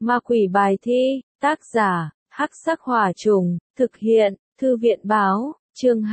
Ma quỷ bài thi, tác giả, Hắc Sắc Hỏa Trùng, thực hiện, Thư viện báo, chương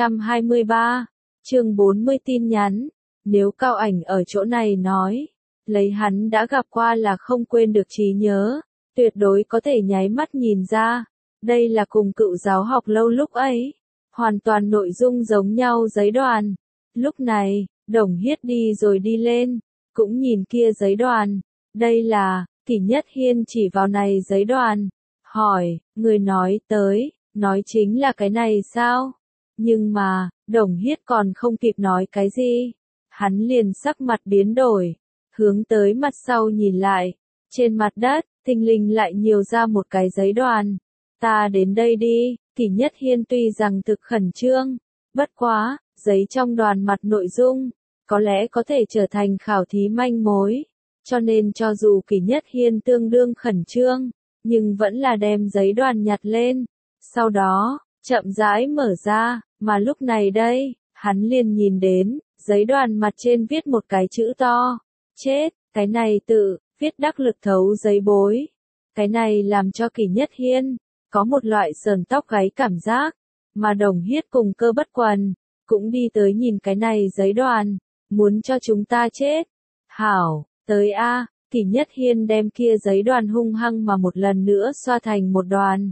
223, chương 40 tin nhắn. Nếu Cao Ảnh ở chỗ này nói, lấy hắn đã gặp qua là không quên được trí nhớ, tuyệt đối có thể nháy mắt nhìn ra. Đây là cùng cựu giáo học lâu lúc ấy, hoàn toàn nội dung giống nhau giấy đoàn. Lúc này, Đồng Hiết đi rồi đi lên, cũng nhìn kia giấy đoàn. Đây là, Kỷ Nhất Hiên chỉ vào này giấy đoàn, hỏi, người nói tới, nói chính là cái này sao? Nhưng mà, Đồng Hiết còn không kịp nói cái gì, hắn liền sắc mặt biến đổi, hướng tới mặt sau nhìn lại, trên mặt đất, thình lình lại nhiều ra một cái giấy đoàn. Ta đến đây đi, Kỷ Nhất Hiên tuy rằng thực khẩn trương, bất quá, giấy trong đoàn mặt nội dung, có lẽ có thể trở thành khảo thí manh mối. Cho nên cho dù Kỷ Nhất Hiên tương đương khẩn trương, nhưng vẫn là đem giấy đoàn nhặt lên. Sau đó, chậm rãi mở ra, mà lúc này đây, hắn liền nhìn đến, giấy đoàn mặt trên viết một cái chữ to. Chết, cái này tự, viết đắc lực thấu giấy bối. Cái này làm cho Kỷ Nhất Hiên, có một loại sờn tóc gáy cảm giác, mà Đồng Hiết cùng Cơ Bất Quần, cũng đi tới nhìn cái này giấy đoàn, muốn cho chúng ta chết. Hảo, tới a, Kỷ Nhất Hiên đem kia giấy đoàn hung hăng mà một lần nữa xoa thành một đoàn.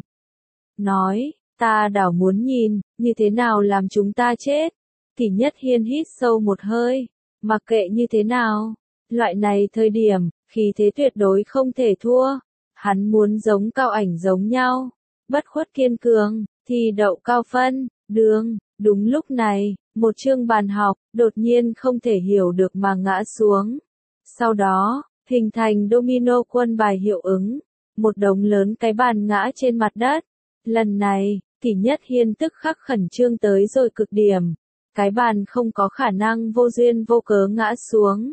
Nói, ta đảo muốn nhìn, như thế nào làm chúng ta chết. Kỷ Nhất Hiên hít sâu một hơi, mặc kệ như thế nào, loại này thời điểm, khí thế tuyệt đối không thể thua. Hắn muốn giống Cao Ảnh giống nhau, bất khuất kiên cường, thi đậu cao phân, đường. Đúng lúc này, một chương bàn học, đột nhiên không thể hiểu được mà ngã xuống. Sau đó, hình thành domino quân bài hiệu ứng, một đống lớn cái bàn ngã trên mặt đất. Lần này, Kỷ Nhất Hiên tức khắc khẩn trương tới rồi cực điểm. Cái bàn không có khả năng vô duyên vô cớ ngã xuống.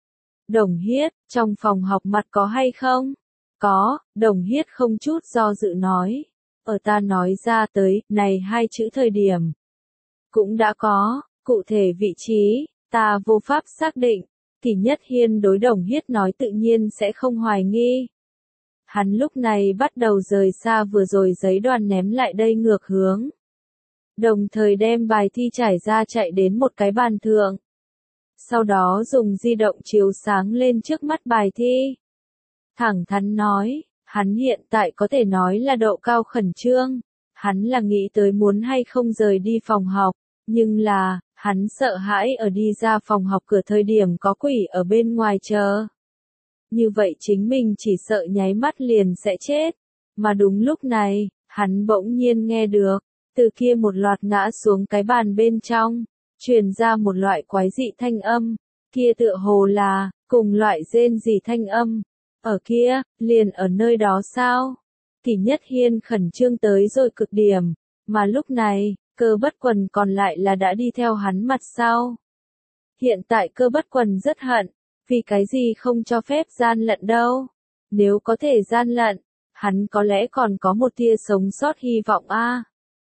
Đồng Hiết, trong phòng học mặt có hay không? Có, Đồng Hiết không chút do dự nói. Ở ta nói ra tới, này hai chữ thời điểm. Cũng đã có, cụ thể vị trí, ta vô pháp xác định. Kỷ Nhất Hiên đối Đồng Hiết nói tự nhiên sẽ không hoài nghi. Hắn lúc này bắt đầu rời xa vừa rồi giấy đoàn ném lại đây ngược hướng. Đồng thời đem bài thi trải ra chạy đến một cái bàn thượng. Sau đó dùng di động chiếu sáng lên trước mắt bài thi. Thẳng thắn nói, hắn hiện tại có thể nói là độ cao khẩn trương. Hắn là nghĩ tới muốn hay không rời đi phòng học, nhưng là, hắn sợ hãi ở đi ra phòng học cửa thời điểm có quỷ ở bên ngoài chờ. Như vậy chính mình chỉ sợ nháy mắt liền sẽ chết. Mà đúng lúc này, hắn bỗng nhiên nghe được, từ kia một loạt ngã xuống cái bàn bên trong, truyền ra một loại quái dị thanh âm, kia tựa hồ là, cùng loại rên rỉ thanh âm. Ở kia, liền ở nơi đó sao? Kỷ Nhất Hiên khẩn trương tới rồi cực điểm, mà lúc này, Cơ Bất Quần còn lại là đã đi theo hắn mặt sau. Hiện tại Cơ Bất Quần rất hận, vì cái gì không cho phép gian lận đâu. Nếu có thể gian lận, hắn có lẽ còn có một tia sống sót hy vọng a.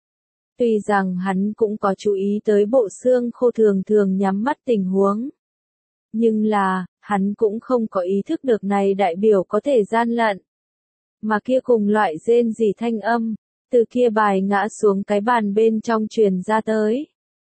Tuy rằng hắn cũng có chú ý tới bộ xương khô thường thường nhắm mắt tình huống. Nhưng là, hắn cũng không có ý thức được này đại biểu có thể gian lận. Mà kia cùng loại rên rỉ thanh âm, từ kia bài ngã xuống cái bàn bên trong truyền ra tới.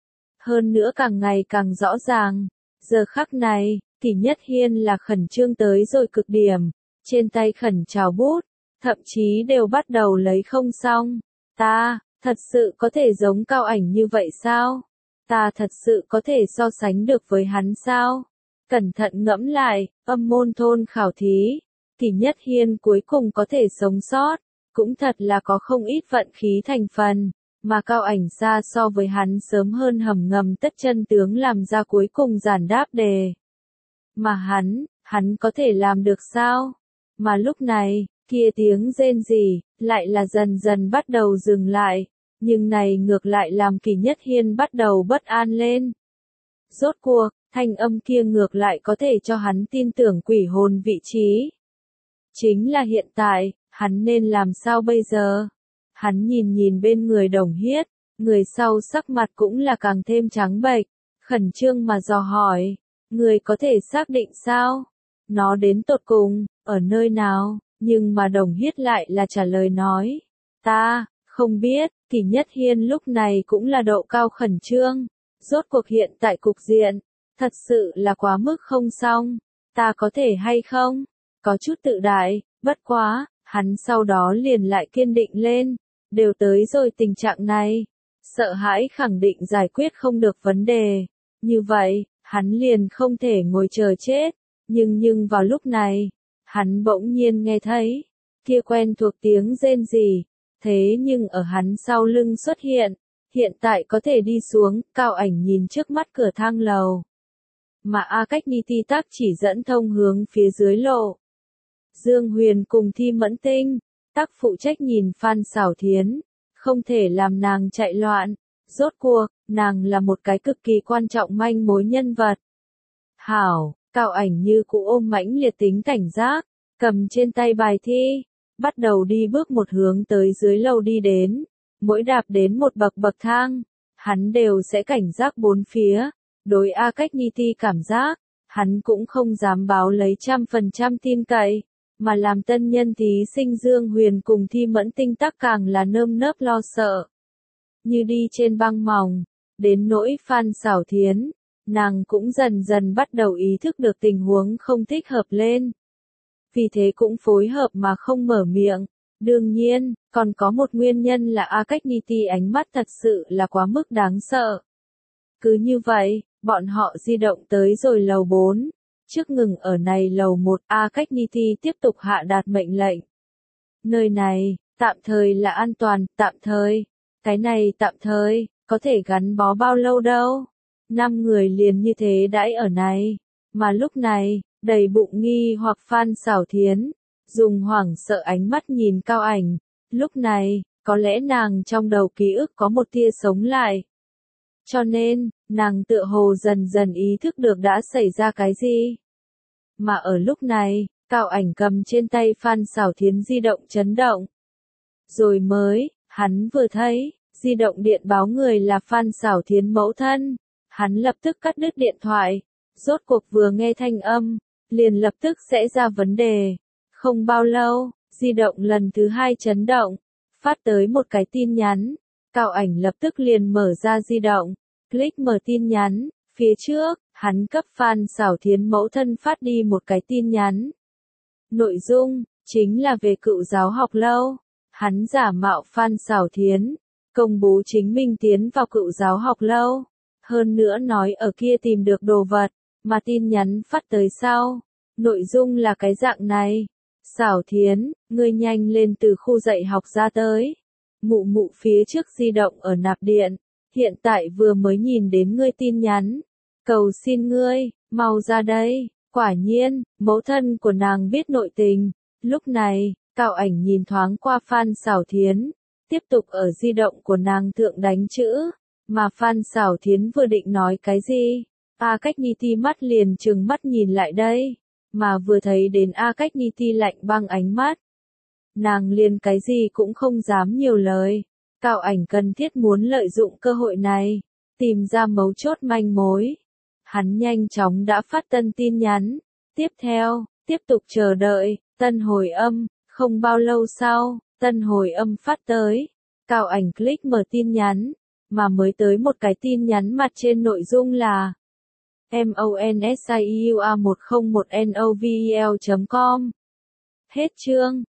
Hơn nữa càng ngày càng rõ ràng, giờ khắc này, Kỷ Nhất Hiên là khẩn trương tới rồi cực điểm, trên tay khẩn trào bút, thậm chí đều bắt đầu lấy không xong. Ta, thật sự có thể giống Cao Ảnh như vậy sao? Ta thật sự có thể so sánh được với hắn sao? Cẩn thận ngẫm lại, âm môn thôn khảo thí, Kỷ Nhất Hiên cuối cùng có thể sống sót, cũng thật là có không ít vận khí thành phần, mà Cao Ảnh xa so với hắn sớm hơn hầm ngầm tất chân tướng làm ra cuối cùng giản đáp đề. Mà hắn có thể làm được sao? Mà lúc này, kia tiếng rên rỉ, lại là dần dần bắt đầu dừng lại, nhưng này ngược lại làm Kỷ Nhất Hiên bắt đầu bất an lên. Rốt cuộc, thanh âm kia ngược lại có thể cho hắn tin tưởng quỷ hồn vị trí. Chính là hiện tại, hắn nên làm sao bây giờ? Hắn nhìn bên người Đồng Hiết, người sau sắc mặt cũng là càng thêm trắng bệch, khẩn trương mà dò hỏi, người có thể xác định sao? Nó đến tột cùng, ở nơi nào? Nhưng mà Đồng Hiết lại là trả lời nói. Ta, không biết, Kỷ Nhất Hiên lúc này cũng là độ cao khẩn trương. Rốt cuộc hiện tại cục diện, thật sự là quá mức không xong. Ta có thể hay không? Có chút tự đại, bất quá, hắn sau đó liền lại kiên định lên. Đều tới rồi tình trạng này. Sợ hãi khẳng định giải quyết không được vấn đề. Như vậy, hắn liền không thể ngồi chờ chết. Nhưng vào lúc này, hắn bỗng nhiên nghe thấy, kia quen thuộc tiếng rên rỉ, thế nhưng ở hắn sau lưng xuất hiện tại có thể đi xuống, Cao Ảnh nhìn trước mắt cửa thang lầu. Mà A Cách Ni Ti Tắc chỉ dẫn thông hướng phía dưới lộ. Dương Huyền cùng Thi Mẫn Tinh, Tắc phụ trách nhìn Phan Xảo Thiến, không thể làm nàng chạy loạn, rốt cuộc, nàng là một cái cực kỳ quan trọng manh mối nhân vật. Hảo, Cao Ảnh như cũ ôm mãnh liệt tính cảnh giác, cầm trên tay bài thi, bắt đầu đi bước một hướng tới dưới lầu đi đến, mỗi đạp đến một bậc thang, hắn đều sẽ cảnh giác bốn phía, đối A Cách Ni Ti cảm giác, hắn cũng không dám báo lấy 100% tin cậy, mà làm tân nhân thí sinh Dương Huyền cùng Thi Mẫn Tinh Tắc càng là nơm nớp lo sợ. Như đi trên băng mỏng, đến nỗi Phan Xảo Thiến, nàng cũng dần dần bắt đầu ý thức được tình huống không thích hợp lên. Vì thế cũng phối hợp mà không mở miệng. Đương nhiên, còn có một nguyên nhân là A Cách Ni Ti ánh mắt thật sự là quá mức đáng sợ. Cứ như vậy, bọn họ di động tới rồi lầu 4. Trước ngừng ở này lầu 1, A Cách Ni Ti tiếp tục hạ đạt mệnh lệnh. Nơi này, tạm thời là an toàn, tạm thời. Cái này tạm thời, có thể gắn bó bao lâu đâu. 5 người liền như thế đãi ở này. Mà lúc này, đầy bụng nghi hoặc Phan Xảo Thiến, dùng hoảng sợ ánh mắt nhìn Cao Ảnh. Lúc này, có lẽ nàng trong đầu ký ức có một tia sống lại. Cho nên, nàng tựa hồ dần dần ý thức được đã xảy ra cái gì. Mà ở lúc này, Cao Ảnh cầm trên tay Phan Xảo Thiến di động chấn động. Rồi mới, hắn vừa thấy, di động điện báo người là Phan Xảo Thiến mẫu thân. Hắn lập tức cắt đứt điện thoại. Rốt cuộc vừa nghe thanh âm, liền lập tức sẽ ra vấn đề. Không bao lâu, di động lần thứ 2 chấn động, phát tới một cái tin nhắn. Cao Ảnh lập tức liền mở ra di động, click mở tin nhắn, phía trước, hắn cấp Phan Xảo Thiến mẫu thân phát đi một cái tin nhắn. Nội dung, chính là về Cựu Giáo Học Lâu. Hắn giả mạo Phan Xảo Thiến, công bố chính mình tiến vào Cựu Giáo Học Lâu. Hơn nữa nói ở kia tìm được đồ vật, mà tin nhắn phát tới sau. Nội dung là cái dạng này. Xảo Thiến, ngươi nhanh lên từ khu dạy học ra tới. Mụ mụ phía trước di động ở nạp điện. Hiện tại vừa mới nhìn đến ngươi tin nhắn. Cầu xin ngươi, mau ra đây. Quả nhiên, mẫu thân của nàng biết nội tình. Lúc này, Cao Ảnh nhìn thoáng qua Phan Xảo Thiến. Tiếp tục ở di động của nàng thượng đánh chữ. Mà Phan Xảo Thiến vừa định nói cái gì? A Cách Ni Ti mắt liền trừng mắt nhìn lại đây. Mà vừa thấy đến A Cách Ni Ti lạnh băng ánh mắt. Nàng liền cái gì cũng không dám nhiều lời. Cao Ảnh cần thiết muốn lợi dụng cơ hội này. Tìm ra mấu chốt manh mối. Hắn nhanh chóng đã phát tân tin nhắn. Tiếp theo, tiếp tục chờ đợi, tân hồi âm. Không bao lâu sau, tân hồi âm phát tới. Cao Ảnh click mở tin nhắn. Mà mới tới một cái tin nhắn mặt trên nội dung là monsiua101novel.com. Hết chương.